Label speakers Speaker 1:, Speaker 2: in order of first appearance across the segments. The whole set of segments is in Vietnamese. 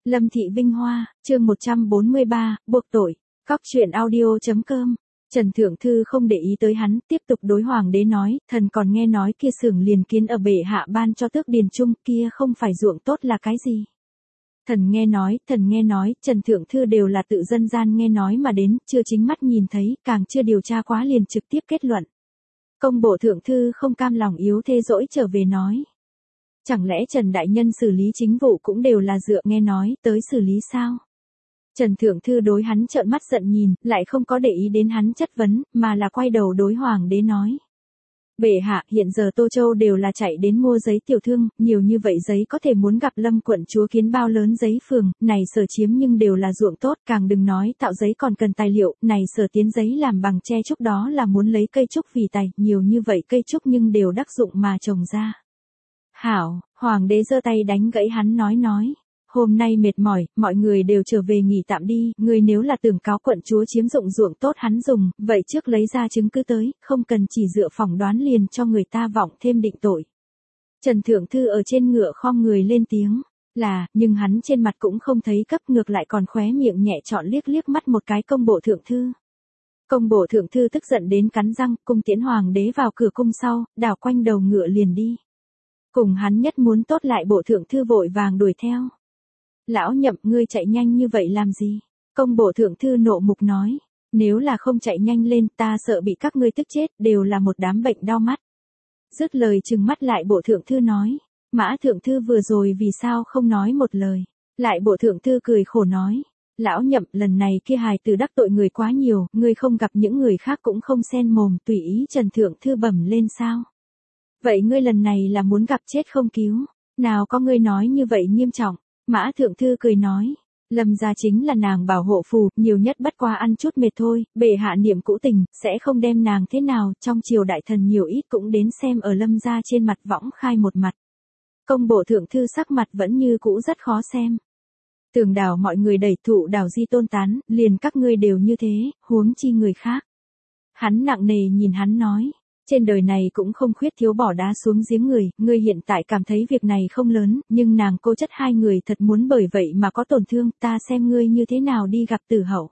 Speaker 1: Lâm Thị Vinh Hoa, chương 143, buộc tội. Cóc truyện audio.com. Trần Thượng Thư không để ý tới hắn, tiếp tục đối hoàng đế nói, thần còn nghe nói kia xưởng liền kiến ở bệ hạ ban cho tước điền trung kia không phải ruộng tốt là cái gì. Thần nghe nói, Trần Thượng Thư đều là tự dân gian nghe nói mà đến, chưa chính mắt nhìn thấy, càng chưa điều tra quá liền trực tiếp kết luận. Công bộ Thượng Thư không cam lòng yếu thế dỗi trở về nói. Chẳng lẽ Trần Đại Nhân xử lý chính vụ cũng đều là dựa nghe nói tới xử lý sao? Trần Thượng Thư đối hắn trợn mắt giận nhìn, lại không có để ý đến hắn chất vấn, mà là quay đầu đối hoàng đế nói. Bệ hạ, hiện giờ Tô Châu đều là chạy đến mua giấy tiểu thương, nhiều như vậy giấy có thể muốn gặp Lâm quận chúa kiến bao lớn giấy phường, này sở chiếm nhưng đều là ruộng tốt, càng đừng nói tạo giấy còn cần tài liệu, này sở tiến giấy làm bằng tre trúc đó là muốn lấy cây trúc vì tài, nhiều như vậy cây trúc nhưng đều đắc dụng mà trồng ra. Hảo, hoàng đế giơ tay đánh gãy hắn nói. Hôm nay mệt mỏi, mọi người đều trở về nghỉ tạm đi, người nếu là tưởng cáo quận chúa chiếm dụng ruộng tốt hắn dùng, vậy trước lấy ra chứng cứ tới, không cần chỉ dựa phỏng đoán liền cho người ta vọng thêm định tội. Trần Thượng Thư ở trên ngựa khom người lên tiếng, nhưng hắn trên mặt cũng không thấy cấp, ngược lại còn khóe miệng nhẹ trọn liếc mắt một cái công bộ Thượng Thư. Công bộ Thượng Thư tức giận đến cắn răng, cung tiễn hoàng đế vào cửa cung sau, đảo quanh đầu ngựa liền đi. Cùng hắn nhất muốn tốt lại bộ Thượng Thư vội vàng đuổi theo. Lão Nhậm, ngươi chạy nhanh như vậy làm gì? Công bộ Thượng Thư nộ mục nói, nếu là không chạy nhanh lên ta sợ bị các ngươi tức chết, đều là một đám bệnh đau mắt. Dứt lời trừng mắt lại bộ Thượng Thư nói, Mã Thượng Thư vừa rồi vì sao không nói một lời? Lại bộ Thượng Thư cười khổ nói, Lão Nhậm, lần này kia hài tử đắc tội người quá nhiều, ngươi không gặp những người khác cũng không xen mồm, tùy ý Trần Thượng Thư bẩm lên sao? Vậy ngươi lần này là muốn gặp chết không cứu? Nào có ngươi nói như vậy nghiêm trọng? Mã Thượng Thư cười nói, Lâm gia chính là nàng bảo hộ phù, nhiều nhất bất qua ăn chút mệt thôi, bệ hạ niệm cũ tình, sẽ không đem nàng thế nào, trong triều đại thần nhiều ít cũng đến xem ở Lâm gia trên mặt võng khai một mặt. Công bộ Thượng Thư sắc mặt vẫn như cũ rất khó xem. Tường đảo mọi người đẩy thụ đảo di tôn tán, liền các ngươi đều như thế, huống chi người khác. Hắn nặng nề nhìn hắn nói. Trên đời này cũng không khuyết thiếu bỏ đá xuống giếng người, ngươi hiện tại cảm thấy việc này không lớn, nhưng nàng cô chất hai người thật muốn bởi vậy mà có tổn thương, ta xem ngươi như thế nào đi gặp tử hậu.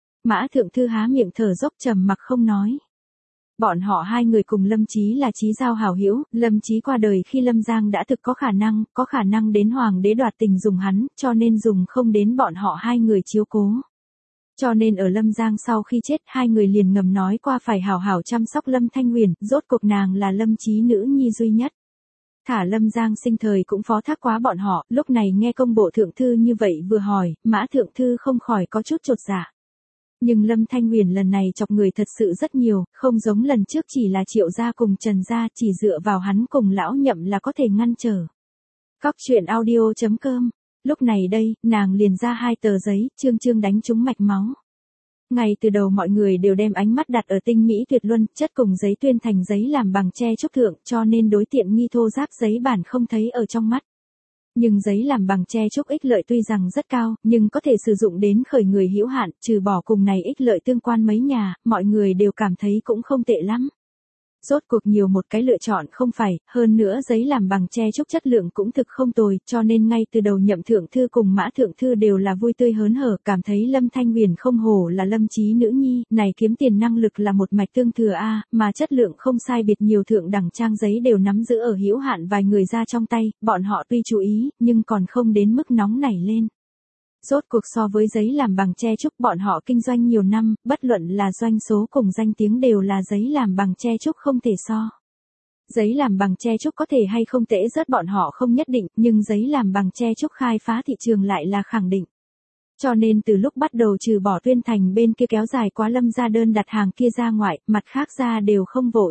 Speaker 1: Mã Thượng Thư há miệng thở dốc trầm mặc không nói. Bọn họ hai người cùng Lâm Chí là chí giao hảo hữu, Lâm Chí qua đời khi Lâm Giang đã thực có khả năng đến hoàng đế đoạt tình dùng hắn, cho nên dùng không đến bọn họ hai người chiếu cố. Cho nên ở Lâm Giang sau khi chết hai người liền ngầm nói qua phải hảo hảo chăm sóc Lâm Thanh Huyền, rốt cuộc nàng là Lâm Chí nữ nhi duy nhất. Thả Lâm Giang sinh thời cũng phó thác quá bọn họ, lúc này nghe công bộ Thượng Thư như vậy vừa hỏi, Mã Thượng Thư không khỏi có chút chột dạ. Nhưng Lâm Thanh Huyền lần này chọc người thật sự rất nhiều, không giống lần trước chỉ là Triệu gia cùng Trần gia, chỉ dựa vào hắn cùng Lão Nhậm là có thể ngăn trở. Cóc truyện audio.com. Lúc này đây, nàng liền ra hai tờ giấy, chương đánh trúng mạch máu. Ngay từ đầu mọi người đều đem ánh mắt đặt ở tinh mỹ tuyệt luân, chất cùng giấy tuyên thành giấy làm bằng tre trúc thượng, cho nên đối tiện nghi thô ráp giấy bản không thấy ở trong mắt. Nhưng giấy làm bằng tre trúc ích lợi tuy rằng rất cao, nhưng có thể sử dụng đến khởi người hữu hạn, trừ bỏ cùng này ích lợi tương quan mấy nhà, mọi người đều cảm thấy cũng không tệ lắm. Rốt cuộc nhiều một cái lựa chọn không phải, hơn nữa giấy làm bằng tre trúc chất lượng cũng thực không tồi, cho nên ngay từ đầu Nhậm Thượng Thư cùng Mã Thượng Thư đều là vui tươi hớn hở, cảm thấy Lâm Thanh Huyền không hổ là Lâm Chí nữ nhi, này kiếm tiền năng lực là một mạch tương thừa a, mà chất lượng không sai biệt nhiều thượng đẳng trang giấy đều nắm giữ ở hữu hạn vài người ra trong tay, bọn họ tuy chú ý, nhưng còn không đến mức nóng nảy lên. Rốt cuộc so với giấy làm bằng tre trúc bọn họ kinh doanh nhiều năm, bất luận là doanh số cùng danh tiếng đều là giấy làm bằng tre trúc không thể so. Giấy làm bằng tre trúc có thể hay không tễ rớt bọn họ không nhất định, nhưng giấy làm bằng tre trúc khai phá thị trường lại là khẳng định. Cho nên từ lúc bắt đầu trừ bỏ Tuyên Thành bên kia kéo dài quá Lâm ra đơn đặt hàng kia ra ngoại, mặt khác ra đều không vội.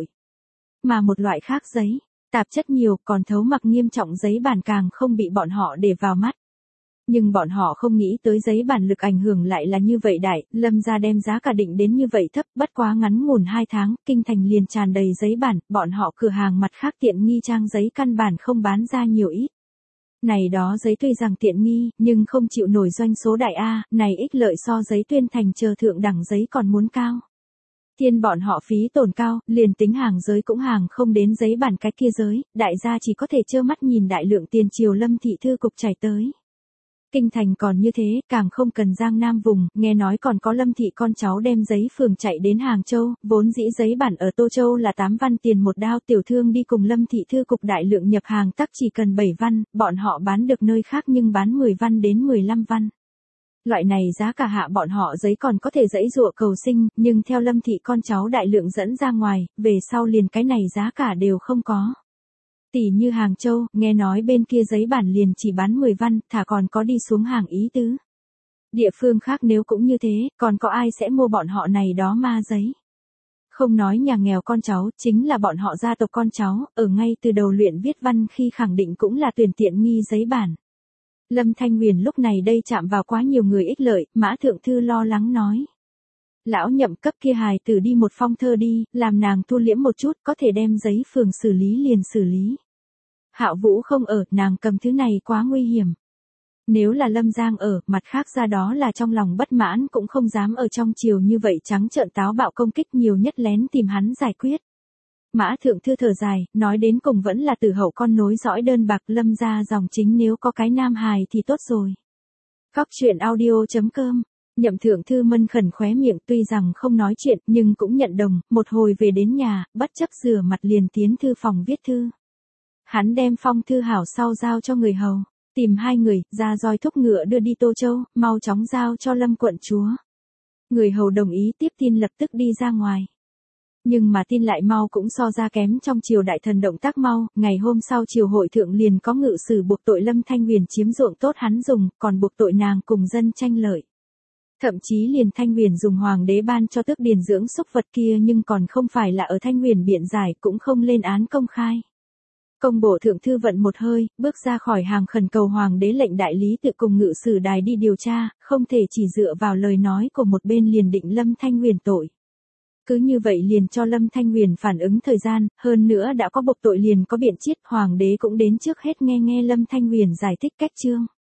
Speaker 1: Mà một loại khác giấy, tạp chất nhiều còn thấu mặc nghiêm trọng giấy bản càng không bị bọn họ để vào mắt. Nhưng bọn họ không nghĩ tới giấy bản lực ảnh hưởng lại là như vậy đại, Lâm gia đem giá cả định đến như vậy thấp, bất quá ngắn ngủn 2 tháng, kinh thành liền tràn đầy giấy bản, bọn họ cửa hàng mặt khác tiện nghi trang giấy căn bản không bán ra nhiều ít. Này đó giấy tuy rằng tiện nghi, nhưng không chịu nổi doanh số đại A, này ích lợi so giấy Tuyên Thành chờ thượng đẳng giấy còn muốn cao. Thiên bọn họ phí tổn cao, liền tính hàng giới cũng hàng không đến giấy bản cái kia giới, đại gia chỉ có thể trơ mắt nhìn đại lượng tiền triều Lâm thị thư cục chảy tới. Kinh thành còn như thế, càng không cần Giang Nam vùng, nghe nói còn có Lâm thị con cháu đem giấy phường chạy đến Hàng Châu, vốn dĩ giấy bản ở Tô Châu là 8 văn tiền một đao, tiểu thương đi cùng Lâm thị thư cục đại lượng nhập hàng tắc chỉ cần 7 văn, bọn họ bán được nơi khác nhưng bán 10 văn đến 15 văn. Loại này giá cả hạ bọn họ giấy còn có thể dãy dụa cầu sinh, nhưng theo Lâm thị con cháu đại lượng dẫn ra ngoài, về sau liền cái này giá cả đều không có. Tỷ như Hàng Châu, nghe nói bên kia giấy bản liền chỉ bán 10 văn, thả còn có đi xuống hàng ý tứ. Địa phương khác nếu cũng như thế, còn có ai sẽ mua bọn họ này đó ma giấy. Không nói nhà nghèo con cháu, chính là bọn họ gia tộc con cháu, ở ngay từ đầu luyện viết văn khi khẳng định cũng là tuyển tiện nghi giấy bản. Lâm Thanh Huyền lúc này đây chạm vào quá nhiều người ích lợi, Mã Thượng Thư lo lắng nói. Lão Nhậm cấp kia hài tử đi một phong thơ đi, làm nàng thu liễm một chút, có thể đem giấy phường xử lý liền xử lý. Hạo Vũ không ở, nàng cầm thứ này quá nguy hiểm. Nếu là Lâm Giang ở, mặt khác ra đó là trong lòng bất mãn cũng không dám ở trong chiều như vậy trắng trợn táo bạo công kích, nhiều nhất lén tìm hắn giải quyết. Mã Thượng Thư thở dài, nói đến cùng vẫn là tử hậu con nối dõi đơn bạc, Lâm gia dòng chính nếu có cái nam hài thì tốt rồi. Cóc truyện audio.com. Nhậm Thượng Thư mân khẩn khóe miệng, tuy rằng không nói chuyện nhưng cũng nhận đồng, một hồi về đến nhà, bất chấp rửa mặt liền tiến thư phòng viết thư. Hắn đem phong thư hảo sau giao cho người hầu, tìm 2 người, ra roi thúc ngựa đưa đi Tô Châu, mau chóng giao cho Lâm quận chúa. Người hầu đồng ý tiếp tin lập tức đi ra ngoài. Nhưng mà tin lại mau cũng so ra kém trong triều đại thần động tác mau, ngày hôm sau triều hội thượng liền có ngự sử buộc tội Lâm Thanh Huyền chiếm ruộng tốt hắn dùng, còn buộc tội nàng cùng dân tranh lợi. Thậm chí liền Thanh Huyền dùng hoàng đế ban cho tước điền dưỡng súc vật kia nhưng còn không phải là ở Thanh Huyền biện giải, cũng không lên án công khai. Công bộ thượng thư vận một hơi, bước ra khỏi hàng khẩn cầu hoàng đế lệnh đại lý tự cùng ngự sử đài đi điều tra, không thể chỉ dựa vào lời nói của một bên liền định Lâm Thanh Huyền tội. Cứ như vậy liền cho Lâm Thanh Huyền phản ứng thời gian, hơn nữa đã có buộc tội liền có biện chiết, hoàng đế cũng đến trước hết nghe Lâm Thanh Huyền giải thích cách chương.